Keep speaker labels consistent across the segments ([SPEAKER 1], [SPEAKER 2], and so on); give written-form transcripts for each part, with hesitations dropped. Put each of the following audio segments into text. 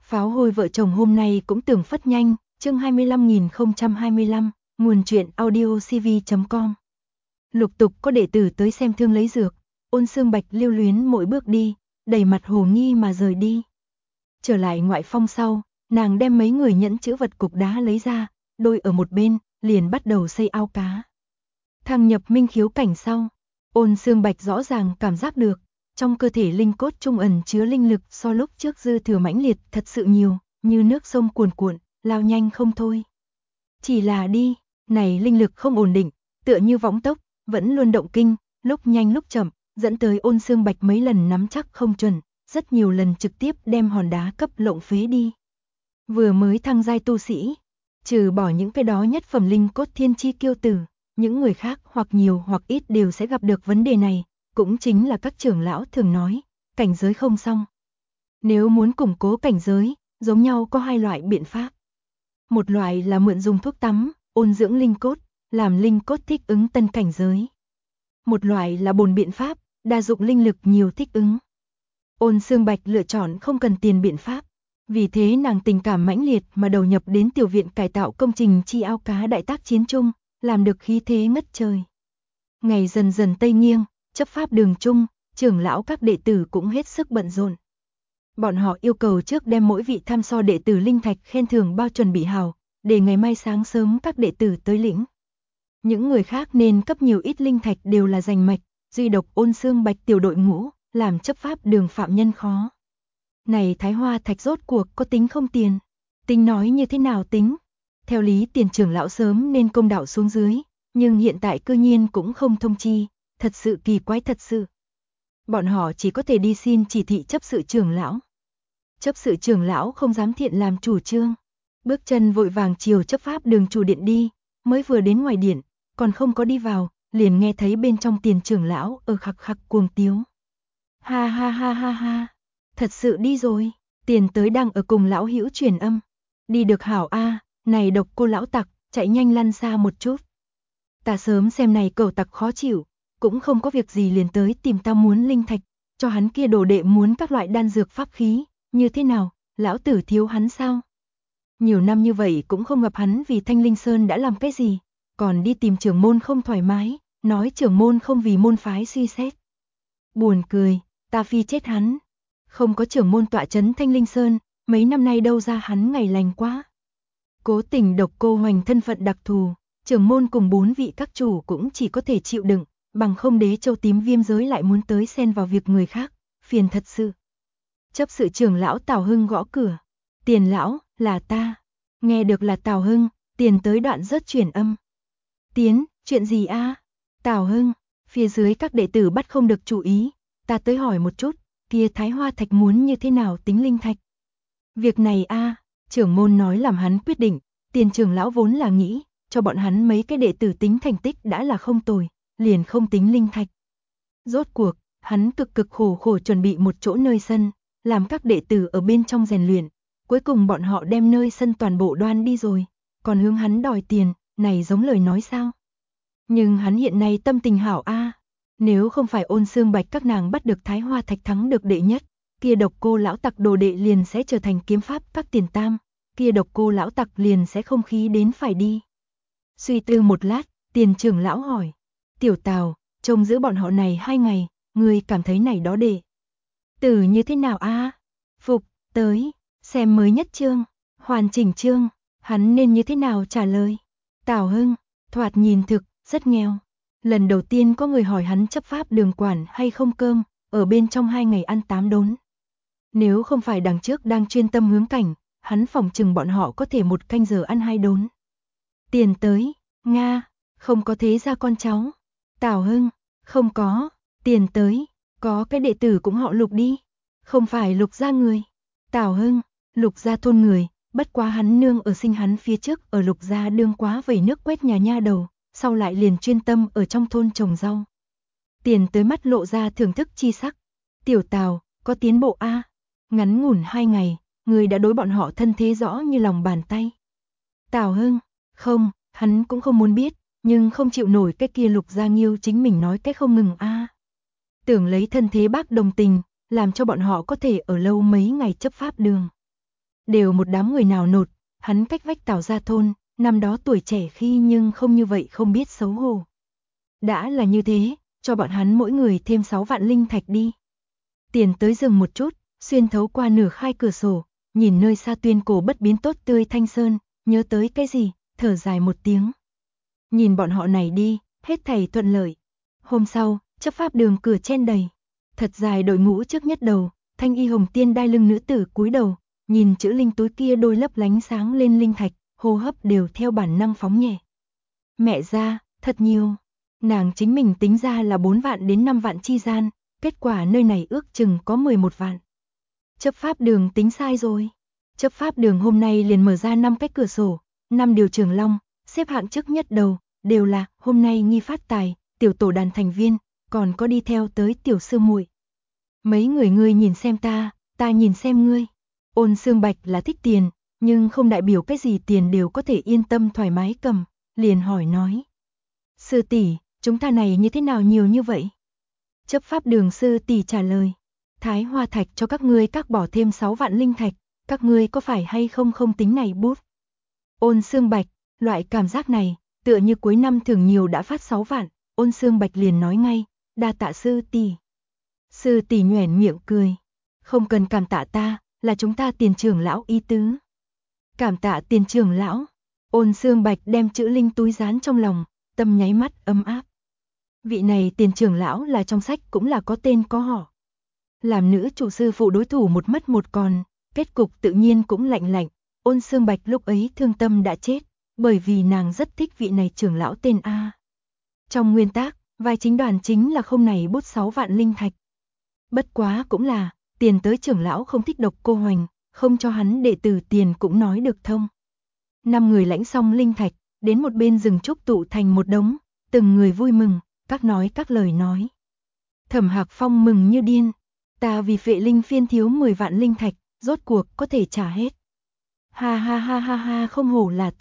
[SPEAKER 1] Pháo hôi vợ chồng hôm nay cũng tưởng phất nhanh, chương 25.025, nguồn truyện audiocv.com. Lục tục có đệ tử tới xem thương lấy dược, Ôn Xương Bạch lưu luyến mỗi bước đi, đầy mặt hồ nghi mà rời đi. Trở lại ngoại phong sau, nàng đem mấy người nhẫn chữ vật cục đá lấy ra, đôi ở một bên, liền bắt đầu xây ao cá. Thăng nhập minh khiếu cảnh sau, Ôn Xương Bạch rõ ràng cảm giác được, trong cơ thể linh cốt trung ẩn chứa linh lực so lúc trước dư thừa mãnh liệt thật sự nhiều, như nước sông cuồn cuộn, lao nhanh không thôi. Chỉ là đi, này linh lực không ổn định, tựa như võng tốc, vẫn luôn động kinh, lúc nhanh lúc chậm, dẫn tới Ôn Xương Bạch mấy lần nắm chắc không chuẩn, rất nhiều lần trực tiếp đem hòn đá cấp lộng phế đi. Vừa mới thăng giai tu sĩ, trừ bỏ những cái đó nhất phẩm linh cốt thiên chi kiêu tử, những người khác hoặc nhiều hoặc ít đều sẽ gặp được vấn đề này, cũng chính là các trưởng lão thường nói, cảnh giới không xong. Nếu muốn củng cố cảnh giới, giống nhau có hai loại biện pháp. Một loại là mượn dùng thuốc tắm, ôn dưỡng linh cốt, làm linh cốt thích ứng tân cảnh giới. Một loại là bổn biện pháp, đa dụng linh lực nhiều thích ứng. Ôn Xương Bạch lựa chọn không cần tiền biện pháp, vì thế nàng tình cảm mãnh liệt mà đầu nhập đến tiểu viện cải tạo công trình chi ao cá đại tác chiến chung, làm được khí thế ngất trời. Ngày dần dần tây nghiêng, chấp pháp đường chung, trưởng lão các đệ tử cũng hết sức bận rộn. Bọn họ yêu cầu trước đem mỗi vị tham so đệ tử linh thạch khen thưởng bao chuẩn bị hào, để ngày mai sáng sớm các đệ tử tới lĩnh. Những người khác nên cấp nhiều ít linh thạch đều là giành mạch, duy độc Ôn Xương Bạch tiểu đội ngũ, làm chấp pháp đường phạm nhân khó. Này Thái Hoa thạch rốt cuộc có tính không tiền? Tính nói như thế nào tính? Theo lý tiền trưởng lão sớm nên công đạo xuống dưới, nhưng hiện tại cư nhiên cũng không thông chi, thật sự kỳ quái thật sự. Bọn họ chỉ có thể đi xin chỉ thị chấp sự trưởng lão. Chấp sự trưởng lão không dám thiện làm chủ trương, bước chân vội vàng chiều chấp pháp đường chủ điện đi, mới vừa đến ngoài điện, còn không có đi vào, liền nghe thấy bên trong tiền trưởng lão ở khặc khặc cuồng tiếu. Ha ha ha ha ha, thật sự đi rồi, tiền tới đang ở cùng lão hữu truyền âm. Đi được hảo a, này độc cô lão tặc, chạy nhanh lăn xa một chút. Ta sớm xem này cẩu tặc khó chịu, cũng không có việc gì liền tới tìm ta muốn linh thạch, cho hắn kia đồ đệ muốn các loại đan dược pháp khí, như thế nào, lão tử thiếu hắn sao? Nhiều năm như vậy cũng không gặp hắn vì Thanh Linh Sơn đã làm cái gì, còn đi tìm trưởng môn không thoải mái, nói trưởng môn không vì môn phái suy xét. Buồn cười, ta phi chết hắn. Không có trưởng môn tọa trấn Thanh Linh Sơn, mấy năm nay đâu ra hắn ngày lành quá. Cố tình độc cô Hoành thân phận đặc thù, trưởng môn cùng 4 vị các chủ cũng chỉ có thể chịu đựng, bằng không Đế Châu tím viêm giới lại muốn tới xen vào việc người khác, phiền thật sự. Chấp sự trưởng lão Tào Hưng gõ cửa. Tiền lão, là ta. Nghe được là Tào Hưng, tiền tới đoạn rớt chuyển âm. Tiến, chuyện gì a? Tào Hưng, phía dưới các đệ tử bắt không được chú ý, ta tới hỏi một chút, kia Thái Hoa thạch muốn như thế nào tính linh thạch? Việc này a, trưởng môn nói làm hắn quyết định, tiền trưởng lão vốn là nghĩ, cho bọn hắn mấy cái đệ tử tính thành tích đã là không tồi, liền không tính linh thạch. Rốt cuộc, hắn cực cực khổ khổ chuẩn bị một chỗ nơi sân, làm các đệ tử ở bên trong rèn luyện, cuối cùng bọn họ đem nơi sân toàn bộ đoan đi rồi, còn hướng hắn đòi tiền, này giống lời nói sao? Nhưng hắn hiện nay tâm tình hảo a, nếu không phải Ôn Xương Bạch các nàng bắt được Thái Hoa thạch thắng được đệ nhất, kia độc cô lão tặc đồ đệ liền sẽ trở thành kiếm pháp các tiền tam, kia độc cô lão tặc liền sẽ không khí đến phải đi. Suy tư một lát, tiền trưởng lão hỏi, tiểu Tào, trông giữ bọn họ này 2 ngày, ngươi cảm thấy này đó đệ tử như thế nào a? Phục, tới, xem mới nhất chương, hoàn chỉnh chương, hắn nên như thế nào trả lời? Tào Hưng, thoạt nhìn thực, rất nghèo. Lần đầu tiên có người hỏi hắn chấp pháp đường quản hay không cơm, ở bên trong 2 ngày ăn 8 đốn. Nếu không phải đằng trước đang chuyên tâm hướng cảnh, hắn phỏng chừng bọn họ có thể 1 canh giờ ăn 2 đốn. Tiền tới, Nga, không có thế ra con cháu. Tào Hưng, không có, tiền tới, có cái đệ tử cũng họ Lục đi. Không phải Lục gia người. Tào Hưng, Lục gia thôn người, bất quá hắn nương ở sinh hắn phía trước ở Lục gia đương quá vẩy nước quét nhà nha đầu, sau lại liền chuyên tâm ở trong thôn trồng rau. Tiền tới mắt lộ ra thưởng thức chi sắc. Tiểu Tào, có tiến bộ a? Ngắn ngủn 2 ngày, người đã đối bọn họ thân thế rõ như lòng bàn tay. Tào Hưng, không, hắn cũng không muốn biết, nhưng không chịu nổi cái kia Lục gia nghiêu chính mình nói cái không ngừng a. Tưởng lấy thân thế bác đồng tình, làm cho bọn họ có thể ở lâu mấy ngày chấp pháp đường. đều một đám người nào nột, hắn cách vách Tào gia thôn, năm đó tuổi trẻ khi nhưng không như vậy không biết xấu hổ. Đã là như thế, cho bọn hắn mỗi người thêm 6 vạn linh thạch đi. Tiền tới dừng một chút, xuyên thấu qua nửa khai cửa sổ, nhìn nơi xa tuyên cổ bất biến tốt tươi thanh sơn, nhớ tới cái gì, thở dài một tiếng. Nhìn bọn họ này đi, hết thảy thuận lợi. Hôm sau, chấp pháp đường cửa chen đầy. Thật dài đội ngũ trước nhất đầu, thanh y hồng tiên đai lưng nữ tử cúi đầu, nhìn chữ linh túi kia đôi lấp lánh sáng lên linh thạch, hô hấp đều theo bản năng phóng nhẹ. Mẹ ra, thật nhiều. Nàng chính mình tính ra là 4 vạn đến 5 vạn chi gian, kết quả nơi này ước chừng có 11 vạn. Chấp pháp đường tính sai rồi. Chấp pháp đường hôm nay liền mở ra 5 cái cửa sổ, 5 điều trường long, xếp hạng trước nhất đầu, đều là hôm nay nghi phát tài, tiểu tổ đàn thành viên, còn có đi theo tới tiểu sư muội. Mấy người ngươi nhìn xem ta nhìn xem ngươi. Ôn Xương Bạch là thích tiền, nhưng không đại biểu cái gì tiền đều có thể yên tâm thoải mái cầm, liền hỏi nói. Sư tỷ, chúng ta này như thế nào nhiều như vậy? Chấp pháp đường sư tỷ trả lời. Thái Hoa Thạch cho các ngươi các bỏ thêm 6 vạn linh thạch, các ngươi có phải hay không không tính này bút? Ôn Xương Bạch, loại cảm giác này, tựa như cuối năm thường nhiều đã phát 6 vạn, Ôn Xương Bạch liền nói ngay, đa tạ sư tỷ. Sư tỷ nhoẻn miệng cười, không cần cảm tạ ta, là chúng ta tiền trưởng lão ý tứ. Cảm tạ tiền trưởng lão, Ôn Xương Bạch đem chữ linh túi dán trong lòng, tâm nháy mắt ấm áp. Vị này tiền trưởng lão là trong sách cũng là có tên có họ. Làm nữ chủ sư phụ đối thủ một mất một còn, kết cục tự nhiên cũng lạnh lạnh, Ôn Xương Bạch lúc ấy thương tâm đã chết, bởi vì nàng rất thích vị này trưởng lão tên A. Trong nguyên tác, vai chính đoàn chính là không này bút 6 vạn linh thạch. Bất quá cũng là, tiền tới trưởng lão không thích Độc Cô Hoành, không cho hắn đệ tử tiền cũng nói được thông. 5 người lãnh xong linh thạch, đến một bên rừng trúc tụ thành một đống, từng người vui mừng, các nói các lời nói. Thẩm Hạc Phong mừng như điên, ta vì Phệ Linh Phiên thiếu 10 vạn linh thạch, rốt cuộc có thể trả hết. Ha ha ha ha ha, không hổ là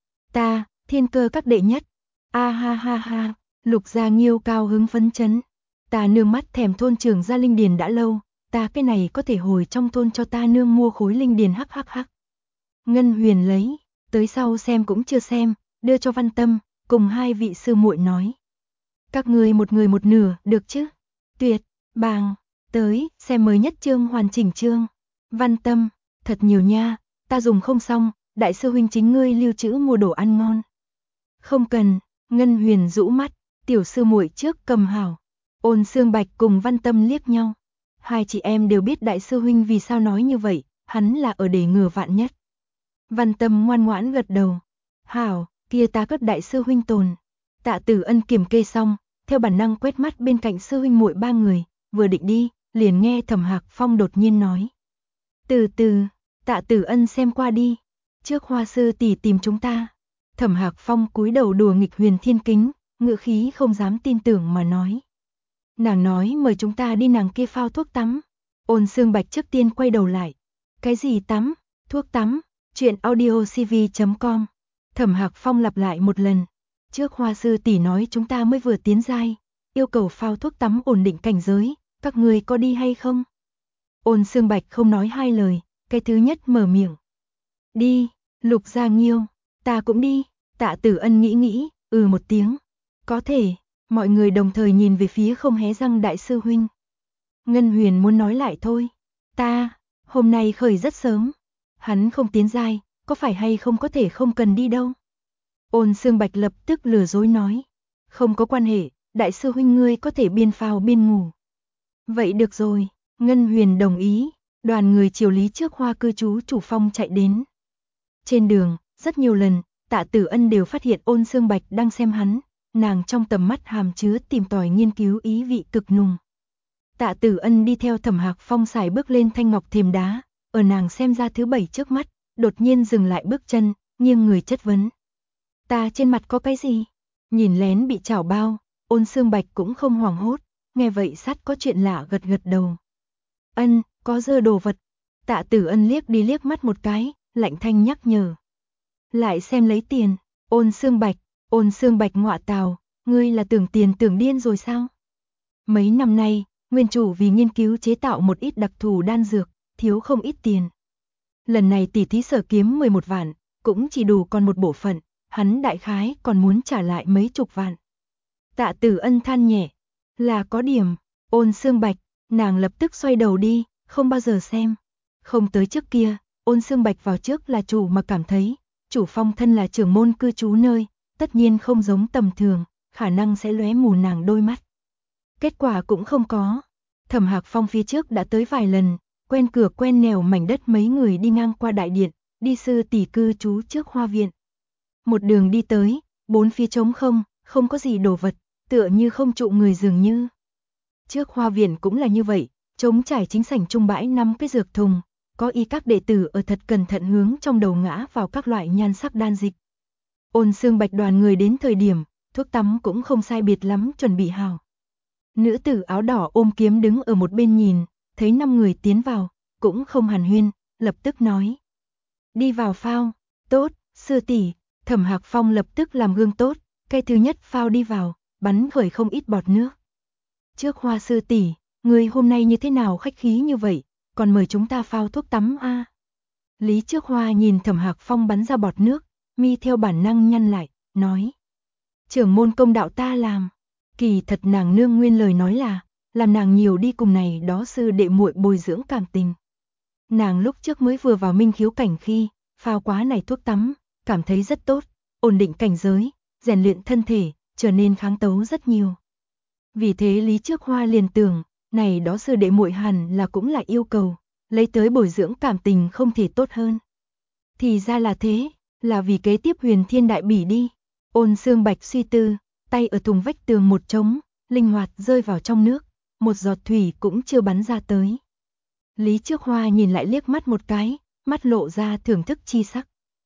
[SPEAKER 1] ta, thiên cơ các đệ nhất. A ha ha ha, Lục Gia Nghiêu cao hứng phấn chấn. Ta nương mắt thèm thôn trưởng gia linh điền đã lâu, ta cái này có thể hồi trong thôn cho ta nương mua khối linh điền hắc hắc hắc. Ngân Huyền lấy, tới sau xem cũng chưa xem, đưa cho Văn Tâm, cùng hai vị sư muội nói. Các ngươi một người một nửa, được chứ? Tuyệt, bàng, tới, xem mới nhất chương hoàn chỉnh chương. Văn Tâm, thật nhiều nha, ta dùng không xong, đại sư huynh chính ngươi lưu trữ mua đồ ăn ngon. Không cần, Ngân Huyền rũ mắt, tiểu sư muội trước cầm hảo. Ôn Xương Bạch cùng Văn Tâm liếc nhau. Hai chị em đều biết đại sư huynh vì sao nói như vậy, hắn là ở để ngừa vạn nhất. Văn Tâm ngoan ngoãn gật đầu. Hảo, kia ta cất đại sư huynh tồn. Tạ Tử Ân kiểm kê xong, theo bản năng quét mắt bên cạnh sư huynh muội ba người, vừa định đi, liền nghe Thẩm Hạc Phong đột nhiên nói. Từ từ, Tạ Tử Ân xem qua đi, trước Hoa sư tỷ tìm chúng ta. Thẩm Hạc Phong cúi đầu đùa nghịch Huyền Thiên Kính, ngữ khí không dám tin tưởng mà nói. Nàng nói mời chúng ta đi nàng kia phao thuốc tắm. Ôn Xương Bạch trước tiên quay đầu lại. Cái gì tắm? Thuốc tắm? Chuyện audiocv.com. Thẩm Hạc Phong lặp lại một lần. Trước Hoa sư tỷ nói chúng ta mới vừa tiến giai, yêu cầu phao thuốc tắm ổn định cảnh giới, các người có đi hay không? Ôn Xương Bạch không nói hai lời, cái thứ nhất mở miệng. Đi, Lục Gia Nghiêu, ta cũng đi. Tạ Tử Ân nghĩ, một tiếng. Có thể, mọi người đồng thời nhìn về phía không hé răng đại sư huynh. Ngân Huyền muốn nói lại thôi. Ta, hôm nay khởi rất sớm. Hắn không tiến giai, có phải hay không có thể không cần đi đâu. Ôn Xương Bạch lập tức lừa dối nói. Không có quan hệ, đại sư huynh ngươi có thể biên phao biên ngủ. Vậy được rồi, Ngân Huyền đồng ý, đoàn người chiều lý trước Hoa cư trú chủ phong chạy đến. Trên đường, rất nhiều lần, Tạ Tử Ân đều phát hiện Ôn Xương Bạch đang xem hắn, nàng trong tầm mắt hàm chứa tìm tòi nghiên cứu ý vị cực nùng. Tạ Tử Ân đi theo Thẩm Hạc Phong xài bước lên thanh ngọc thềm đá, ở nàng xem ra thứ 7 trước mắt, đột nhiên dừng lại bước chân, nghiêng người chất vấn. Ta trên mặt có cái gì? Nhìn lén bị chảo bao, Ôn Xương Bạch cũng không hoảng hốt, nghe vậy sát có chuyện lạ gật gật đầu. Ân, có dơ đồ vật. Tạ Tử Ân liếc đi liếc mắt một cái, lạnh thanh nhắc nhở. Lại xem lấy tiền, Ôn Xương Bạch ngọa tào, ngươi là tưởng tiền tưởng điên rồi sao? Mấy năm nay, nguyên chủ vì nghiên cứu chế tạo một ít đặc thù đan dược, thiếu không ít tiền. Lần này tỷ thí sở kiếm 11 vạn, cũng chỉ đủ còn một bộ phận, hắn đại khái còn muốn trả lại mấy chục vạn. Tạ Tử Ân than nhẹ, là có điểm. Ôn Xương Bạch, nàng lập tức xoay đầu đi, không bao giờ xem. Không tới trước kia, Ôn Xương Bạch vào trước là chủ mà cảm thấy, chủ phong thân là trưởng môn cư trú nơi, tất nhiên không giống tầm thường, khả năng sẽ lóe mù nàng đôi mắt. Kết quả cũng không có. Thẩm Hạc Phong phía trước đã tới vài lần, quen cửa quen nẻo mảnh đất mấy người đi ngang qua đại điện, đi sư tỷ cư trú trước hoa viện. Một đường đi tới, bốn phía trống không, không có gì đồ vật, tựa như không trụ người dường như. Trước hoa viện cũng là như vậy, trống trải chính sảnh trung bãi 5 cái dược thùng, có y các đệ tử ở thật cẩn thận hướng trong đầu ngã vào các loại nhan sắc đan dịch. Ôn Xương Bạch đoàn người đến thời điểm, thuốc tắm cũng không sai biệt lắm chuẩn bị hào. Nữ tử áo đỏ ôm kiếm đứng ở một bên nhìn, thấy 5 người tiến vào, cũng không hàn huyên, lập tức nói. Đi vào phao, tốt, sư tỷ. Thẩm Hạc Phong lập tức làm gương tốt, cái thứ nhất phao đi vào, bắn khởi không ít bọt nước. Trước Hoa sư tỷ, người hôm nay như thế nào khách khí như vậy, còn mời chúng ta phao thuốc tắm a? Lý Trước Hoa nhìn Thẩm Hạc Phong bắn ra bọt nước, mi theo bản năng nhăn lại, nói. Trưởng môn công đạo ta làm. Kỳ thật nàng nương nguyên lời nói là, làm nàng nhiều đi cùng này đó sư đệ muội bồi dưỡng cảm tình. Nàng lúc trước mới vừa vào minh khiếu cảnh khi, phao quá này thuốc tắm, cảm thấy rất tốt, ổn định cảnh giới, rèn luyện thân thể, trở nên kháng tấu rất nhiều. Vì thế Lý Trước Hoa liền tưởng, này đó sư đệ muội hẳn là cũng là yêu cầu, lấy tới bồi dưỡng cảm tình không thể tốt hơn. Thì ra là thế, là vì kế tiếp Huyền Thiên Đại Bỉ đi. Ôn Xương Bạch suy tư, tay ở thùng vách tường một trống, linh hoạt rơi vào trong nước, một giọt thủy cũng chưa bắn ra tới. Lý Trước Hoa nhìn lại liếc mắt một cái, mắt lộ ra thưởng thức chi sắc.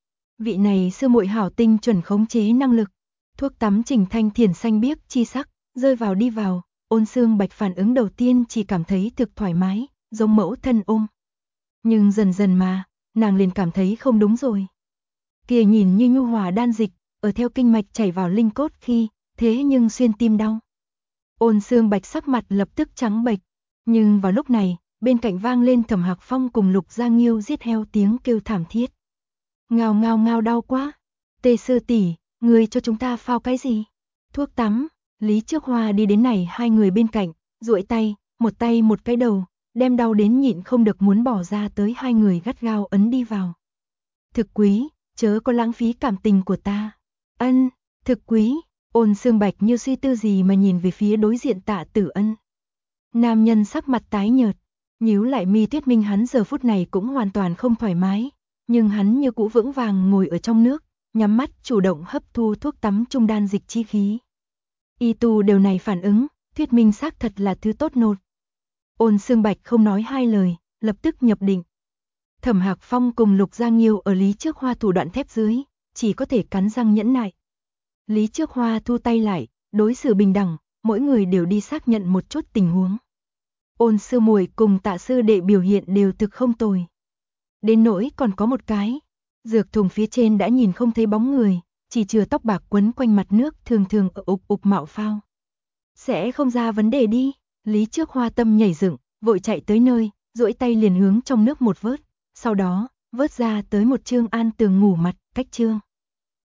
[SPEAKER 1] Vị này sư muội hảo tinh chuẩn khống chế năng lực, thuốc tắm chỉnh thanh thiền xanh biếc chi sắc, rơi vào đi vào, Ôn Xương Bạch phản ứng đầu tiên chỉ cảm thấy thực thoải mái, giống mẫu thân ôm. Nhưng dần dần mà, nàng liền cảm thấy không đúng rồi. Kìa nhìn như nhu hòa đan dịch, ở theo kinh mạch chảy vào linh cốt khi, thế nhưng xuyên tim đau. Ôn Xương Bạch sắc mặt lập tức trắng bệch, nhưng vào lúc này, bên cạnh vang lên Thẩm Hạc Phong cùng Lục Giang Nghiêu giết heo tiếng kêu thảm thiết. Ngao ngao ngao đau quá. Tề sư tỷ, người cho chúng ta phao cái gì? Thuốc tắm. Lý Trước Hoa đi đến này hai người bên cạnh, duỗi tay một cái đầu, đem đau đến nhịn không được muốn bỏ ra tới hai người gắt gao ấn đi vào. Thực quý, chớ có lãng phí cảm tình của ta. Ân, thực quý. Ôn Xương Bạch như suy tư gì mà nhìn về phía đối diện Tạ Tử Ân. Nam nhân sắc mặt tái nhợt, nhíu lại mi thuyết minh hắn giờ phút này cũng hoàn toàn không thoải mái, nhưng hắn như cũ vững vàng ngồi ở trong nước, nhắm mắt chủ động hấp thu thuốc tắm trung đan dịch chi khí. Y tu điều này phản ứng, thuyết minh xác thật là thứ tốt nột. Ôn Xương Bạch không nói hai lời, lập tức nhập định. Thẩm Hạc Phong cùng Lục Giang Nghiêu ở Lý Trước Hoa thủ đoạn thép dưới, chỉ có thể cắn răng nhẫn nại. Lý Trước Hoa thu tay lại, đối xử bình đẳng, mỗi người đều đi xác nhận một chút tình huống. Ôn sư muội cùng Tạ sư đệ biểu hiện đều thực không tồi. Đến nỗi còn có một cái, dược thùng phía trên đã nhìn không thấy bóng người, chỉ chừa tóc bạc quấn quanh mặt nước thường thường ở ục ục mạo phao. Sẽ không ra vấn đề đi. Lý Trước Hoa tâm nhảy dựng, vội chạy tới nơi, duỗi tay liền hướng trong nước một vớt, sau đó vớt ra tới một chương an tường ngủ mặt, cách chương.